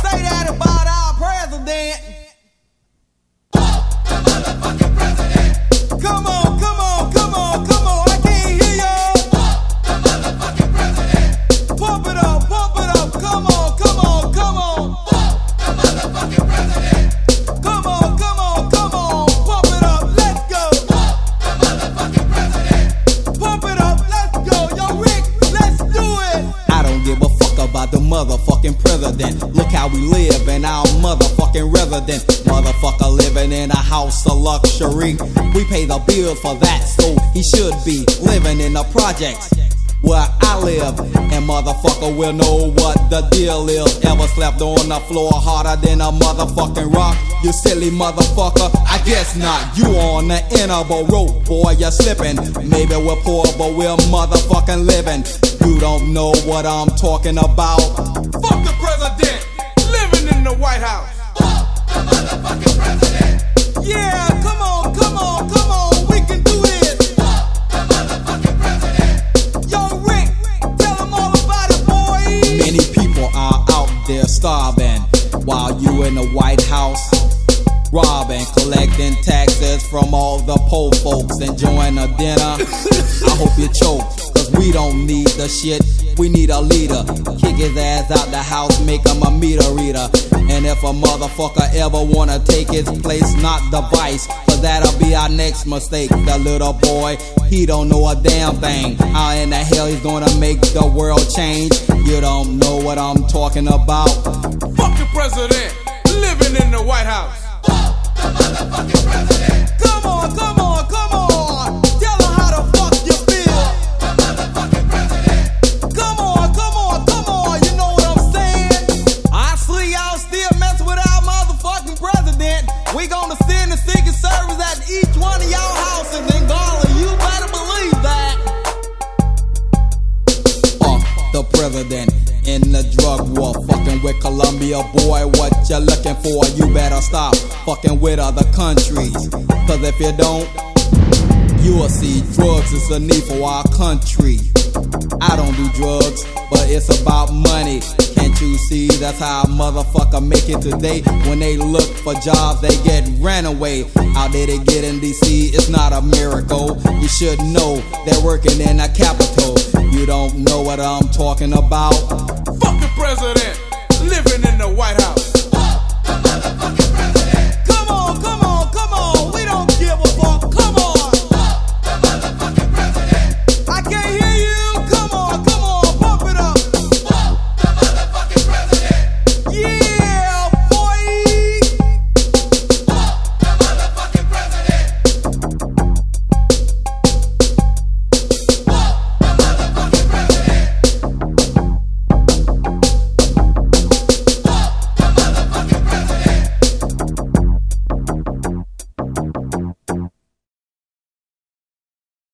say that about our president. Fuck the motherfucking president. Come on, come on, come on, come on. I can't hear ya. Fuck the motherfucking president. Pump it up, pump it up. Come on, come on, come on. Fuck the motherfucking president. Come on, come on, come on. Pump it up, let's go. Fuck the motherfucking president. Pump it up, let's go. Yo, Rick, let's do it. I don't give a fuck about the motherfucking president. Look how we live in our motherfucking residence. Motherfucker living in a house of luxury. We pay the bills for that, so he should be living in the projects where I live. And motherfucker will know what the deal is. Ever slept on the floor harder than a motherfucking rock? You silly motherfucker, I guess not. You on the end of a rope, boy, you're slipping. Maybe we're poor, but we're motherfucking living. You don't know what I'm talking about. Fuck the president. Living in the White House. Fuck the motherfucking president. Yeah, come on, come on, come on. We can do this. Fuck the motherfucking president. Yo, Rick, tell them all about it, boy. Many people are out there starving while you in the White House robbing, collecting taxes from all the poor folks, enjoying a dinner. I hope you choke, cause we don't need the shit. We need a leader. Kick his ass out the house, make him a meter reader. And if a motherfucker ever wanna take his place, not the vice, cause that'll be our next mistake. The little boy, he don't know a damn thing. How in the hell he's gonna make the world change? You don't know what I'm talking about. Fuck the president. Living in the White House. Fuck the motherfucking president. Come on, come on, come on. Tell them how the fuck you feel. The motherfucking president. Come on, come on, come on. You know what I'm saying? I see y'all still messing with our motherfucking president. We gonna send the Secret Service at each one of y'all houses in Garland. You better believe that. The president in the drug war, fucking with Colombia, boy, what you looking for? You better stop fucking with other countries, cause if you don't, you will see drugs is a need for our country. I don't do drugs, but it's about money. Can't you see that's how a motherfucker make it today? When they look for jobs, they get ran away. How did they get in DC? It's not a miracle. You should know they're working in a capital. You don't know what I'm talking about. Fuck the president. Living in the White House.